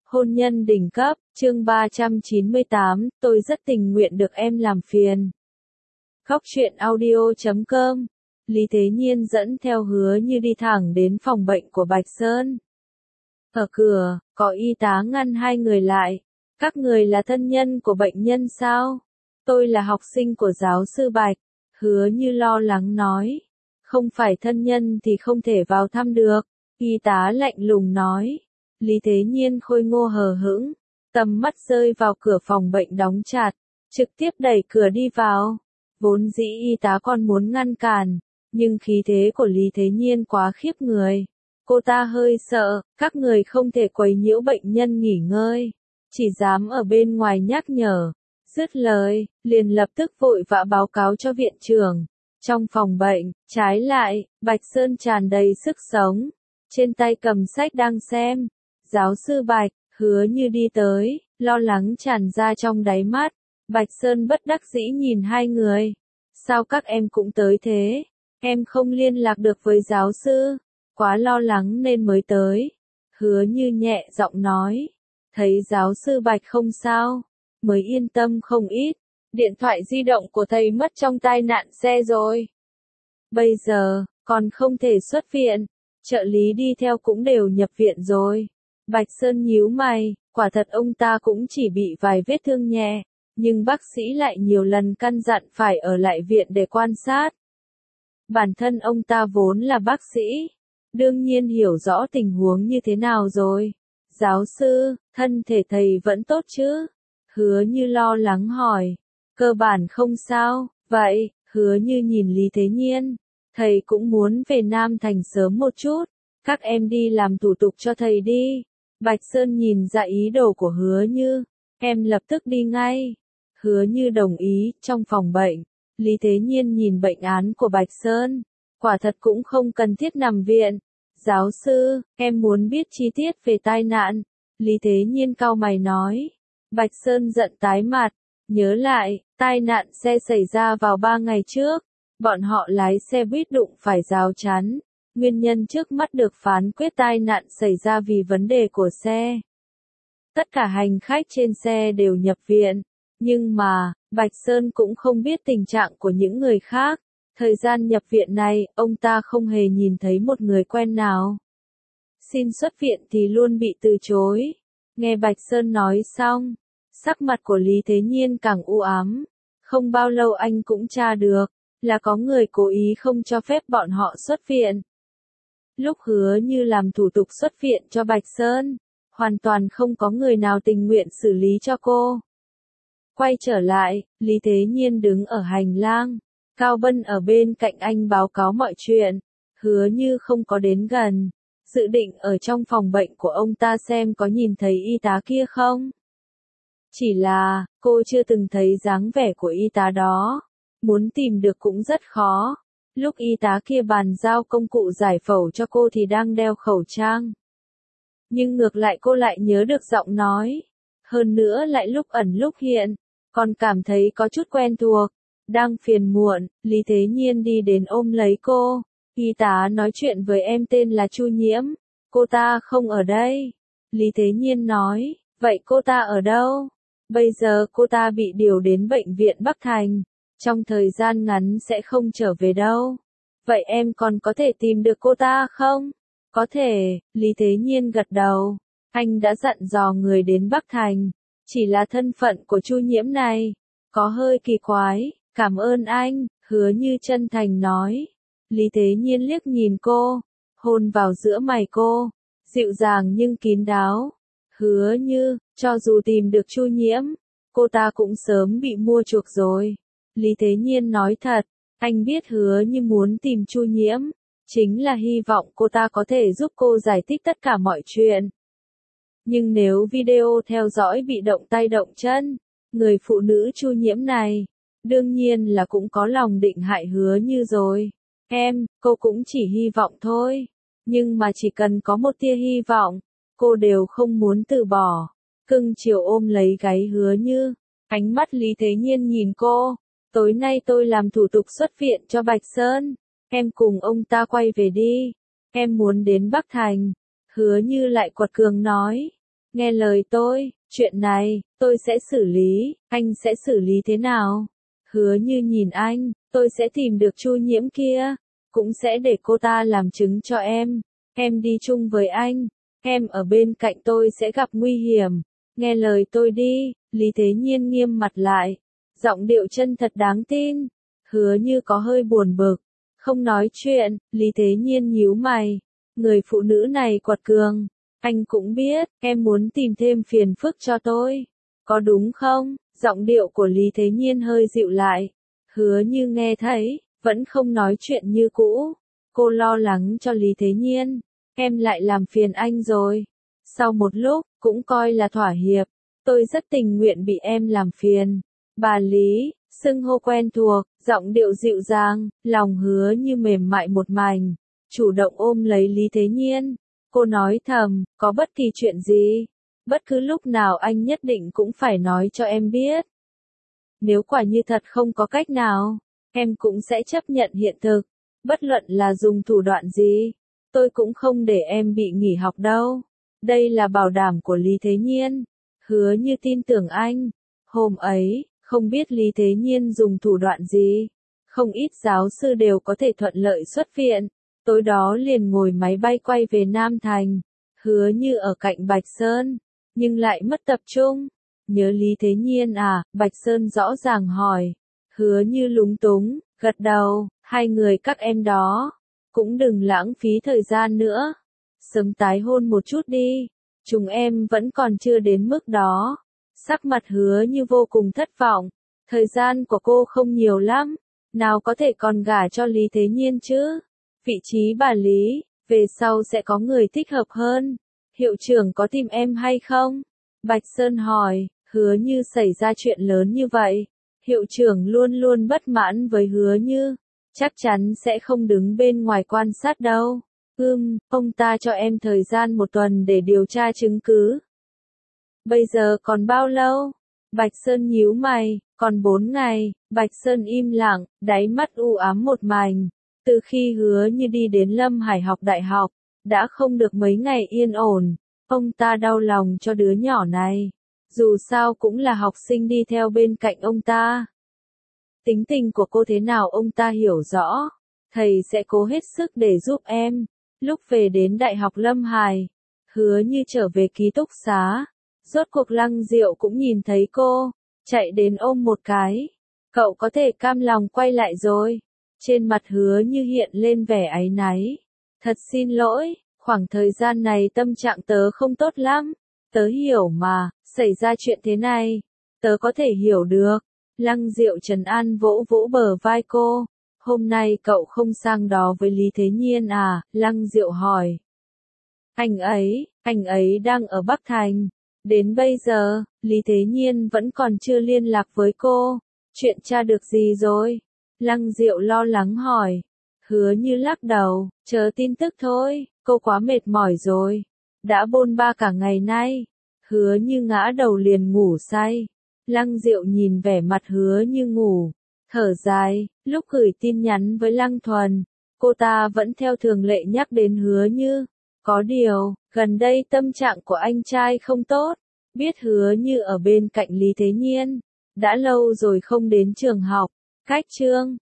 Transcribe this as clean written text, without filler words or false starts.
Hôn nhân đỉnh cấp, chương 398, tôi rất tình nguyện được em làm phiền. Khóc chuyện audio.com. Lý Thế Nhiên dẫn theo Hứa Như đi thẳng đến phòng bệnh của Bạch Sơn. Ở cửa, có y tá ngăn hai người lại. Các người là thân nhân của bệnh nhân sao? Tôi là học sinh của giáo sư Bạch. Hứa Như lo lắng nói. Không phải thân nhân thì không thể vào thăm được. Y tá lạnh lùng nói. Lý Thế Nhiên khôi ngô hờ hững, tầm mắt rơi vào cửa phòng bệnh đóng chặt, trực tiếp đẩy cửa đi vào. Vốn dĩ y tá còn muốn ngăn cản, nhưng khí thế của Lý Thế Nhiên quá khiếp người. Cô ta hơi sợ, các người không thể quấy nhiễu bệnh nhân nghỉ ngơi, chỉ dám ở bên ngoài nhắc nhở. Dứt lời, liền lập tức vội vã báo cáo cho viện trưởng. Trong phòng bệnh, trái lại, Bạch Sơn tràn đầy sức sống, trên tay cầm sách đang xem. Giáo sư Bạch, Hứa Như đi tới, lo lắng tràn ra trong đáy mắt. Bạch Sơn bất đắc dĩ nhìn hai người. Sao các em cũng tới thế? Em không liên lạc được với giáo sư, quá lo lắng nên mới tới. Hứa Như nhẹ giọng nói. Thấy giáo sư Bạch không sao, mới yên tâm không ít. Điện thoại di động của thầy mất trong tai nạn xe rồi. Bây giờ, còn không thể xuất viện. Trợ lý đi theo cũng đều nhập viện rồi. Bạch Sơn nhíu mày, quả thật ông ta cũng chỉ bị vài vết thương nhẹ, nhưng bác sĩ lại nhiều lần căn dặn phải ở lại viện để quan sát. Bản thân ông ta vốn là bác sĩ, đương nhiên hiểu rõ tình huống như thế nào rồi. Giáo sư, thân thể thầy vẫn tốt chứ? Hứa Như lo lắng hỏi. Cơ bản không sao, vậy, Hứa Như nhìn Lý Thế Nhiên. Thầy cũng muốn về Nam Thành sớm một chút, các em đi làm thủ tục cho thầy đi. Bạch Sơn nhìn ra ý đồ của Hứa Như, em lập tức đi ngay. Hứa Như đồng ý. Trong phòng bệnh, Lý Thế Nhiên nhìn bệnh án của Bạch Sơn, quả thật cũng không cần thiết nằm viện. Giáo sư, em muốn biết chi tiết về tai nạn. Lý Thế Nhiên cau mày nói. Bạch Sơn giận tái mặt, nhớ lại, tai nạn xe xảy ra vào 3 ngày trước, bọn họ lái xe buýt đụng phải rào chắn. Nguyên nhân trước mắt được phán quyết tai nạn xảy ra vì vấn đề của xe. Tất cả hành khách trên xe đều nhập viện, nhưng mà, Bạch Sơn cũng không biết tình trạng của những người khác. Thời gian nhập viện này, ông ta không hề nhìn thấy một người quen nào. Xin xuất viện thì luôn bị từ chối. Nghe Bạch Sơn nói xong, sắc mặt của Lý Thế Nhiên càng u ám. Không bao lâu anh cũng tra được, là có người cố ý không cho phép bọn họ xuất viện. Lúc Hứa Như làm thủ tục xuất viện cho Bạch Sơn, hoàn toàn không có người nào tình nguyện xử lý cho cô. Quay trở lại, Lý Thế Nhiên đứng ở hành lang, Cao Bân ở bên cạnh anh báo cáo mọi chuyện. Hứa Như không có đến gần, dự định ở trong phòng bệnh của ông ta xem có nhìn thấy y tá kia không. Chỉ là, cô chưa từng thấy dáng vẻ của y tá đó, muốn tìm được cũng rất khó. Lúc y tá kia bàn giao công cụ giải phẫu cho cô thì đang đeo khẩu trang. Nhưng ngược lại cô lại nhớ được giọng nói. Hơn nữa lại lúc ẩn lúc hiện, còn cảm thấy có chút quen thuộc. Đang phiền muộn, Lý Thế Nhiên đi đến ôm lấy cô. Y tá nói chuyện với em tên là Chu Nhiễm. Cô ta không ở đây. Lý Thế Nhiên nói, vậy cô ta ở đâu? Bây giờ cô ta bị điều đến bệnh viện Bắc Thành. Trong thời gian ngắn sẽ không trở về đâu. Vậy em còn có thể tìm được cô ta không? Có thể, Lý Thế Nhiên gật đầu. Anh đã dặn dò người đến Bắc Thành. Chỉ là thân phận của Chu Nhiễm này, có hơi kỳ quái. Cảm ơn anh, Hứa Như chân thành nói. Lý Thế Nhiên liếc nhìn cô, hôn vào giữa mày cô, dịu dàng nhưng kín đáo. Hứa Như, cho dù tìm được Chu Nhiễm, cô ta cũng sớm bị mua chuộc rồi. Lý Thế Nhiên nói thật, anh biết Hứa Như muốn tìm Chu Nhiễm, chính là hy vọng cô ta có thể giúp cô giải thích tất cả mọi chuyện. Nhưng nếu video theo dõi bị động tay động chân, người phụ nữ Chu Nhiễm này, đương nhiên là cũng có lòng định hại Hứa Như rồi. Cô cũng chỉ hy vọng thôi. Nhưng mà chỉ cần có một tia hy vọng, cô đều không muốn từ bỏ. Cưng chiều ôm lấy gáy Hứa Như, ánh mắt Lý Thế Nhiên nhìn cô. Tối nay tôi làm thủ tục xuất viện cho Bạch Sơn. Em cùng ông ta quay về đi. Em muốn đến Bắc Thành. Hứa Như lại quật cường nói. nghe lời tôi, chuyện này, tôi sẽ xử lý, anh sẽ xử lý thế nào? Hứa Như nhìn anh, tôi sẽ tìm được Chu Nhiễm kia, cũng sẽ để cô ta làm chứng cho em đi chung với anh, em ở bên cạnh tôi sẽ gặp nguy hiểm, nghe lời tôi đi, Lý Thế Nhiên nghiêm mặt lại, giọng điệu chân thật đáng tin, Hứa Như có hơi buồn bực, không nói chuyện, Lý Thế Nhiên nhíu mày, người phụ nữ này quật cường, anh cũng biết, em muốn tìm thêm phiền phức cho tôi, có đúng không? Giọng điệu của Lý Thế Nhiên hơi dịu lại, Hứa Như nghe thấy, vẫn không nói chuyện như cũ, cô lo lắng cho Lý Thế Nhiên, em lại làm phiền anh rồi. Sau một lúc, cũng coi là thỏa hiệp, tôi rất tình nguyện bị em làm phiền. Bà Lý, xưng hô quen thuộc, giọng điệu dịu dàng, lòng Hứa Như mềm mại một mảnh, chủ động ôm lấy Lý Thế Nhiên. Cô nói thầm, có bất kỳ chuyện gì, bất cứ lúc nào anh nhất định cũng phải nói cho em biết. Nếu quả như thật không có cách nào, em cũng sẽ chấp nhận hiện thực, bất luận là dùng thủ đoạn gì, tôi cũng không để em bị nghỉ học đâu. Đây là bảo đảm của Lý Thế Nhiên. Hứa Như tin tưởng anh. Hôm ấy, không biết Lý Thế Nhiên dùng thủ đoạn gì, không ít giáo sư đều có thể thuận lợi xuất viện. Tối đó liền ngồi máy bay quay về Nam Thành. Hứa Như ở cạnh Bạch Sơn, nhưng lại mất tập trung. Nhớ Lý Thế Nhiên à? Bạch Sơn rõ ràng hỏi. Hứa Như lúng túng, gật đầu, hai người các em đó, cũng đừng lãng phí thời gian nữa. Sớm tái hôn một chút đi, chúng em vẫn còn chưa đến mức đó. Sắc mặt Hứa Như vô cùng thất vọng, thời gian của cô không nhiều lắm, nào có thể còn gả cho Lý Thế Nhiên chứ. Vị trí bà Lý, về sau sẽ có người thích hợp hơn. Hiệu trưởng có tìm em hay không? Bạch Sơn hỏi. Hứa Như xảy ra chuyện lớn như vậy, hiệu trưởng luôn luôn bất mãn với Hứa Như, chắc chắn sẽ không đứng bên ngoài quan sát đâu. Ông ta cho em thời gian 1 tuần để điều tra chứng cứ. Bây giờ còn bao lâu? Bạch Sơn nhíu mày, còn 4 ngày, Bạch Sơn im lặng, đáy mắt u ám một mảnh. Từ khi Hứa Như đi đến Lâm Hải học đại học, đã không được mấy ngày yên ổn, ông ta đau lòng cho đứa nhỏ này. Dù sao cũng là học sinh đi theo bên cạnh ông ta. Tính tình của cô thế nào ông ta hiểu rõ. Thầy sẽ cố hết sức để giúp em. Lúc về đến Đại học Lâm Hải, Hứa Như trở về ký túc xá. Rốt cuộc Lăng Diệu cũng nhìn thấy cô, chạy đến ôm một cái. Cậu có thể cam lòng quay lại rồi. Trên mặt Hứa Như hiện lên vẻ áy náy. Thật xin lỗi, khoảng thời gian này tâm trạng tớ không tốt lắm. Tớ hiểu mà, xảy ra chuyện thế này, tớ có thể hiểu được. Lăng Diệu trấn an vỗ vỗ bờ vai cô. Hôm nay cậu không sang đó với Lý Thế Nhiên à? Lăng Diệu hỏi. Anh ấy đang ở Bắc Thành. Đến bây giờ, Lý Thế Nhiên vẫn còn chưa liên lạc với cô. Chuyện tra được gì rồi? Lăng Diệu lo lắng hỏi. Hứa Như lắc đầu, chờ tin tức thôi, cô quá mệt mỏi rồi. Đã bôn ba cả ngày nay. Hứa Như ngã đầu liền ngủ say. Lăng Diệu nhìn vẻ mặt Hứa Như ngủ, thở dài, lúc gửi tin nhắn với Lăng Thuần, cô ta vẫn theo thường lệ nhắc đến Hứa Như. Có điều, gần đây tâm trạng của anh trai không tốt, biết Hứa Như ở bên cạnh Lý Thế Nhiên, đã lâu rồi không đến trường học, cách chương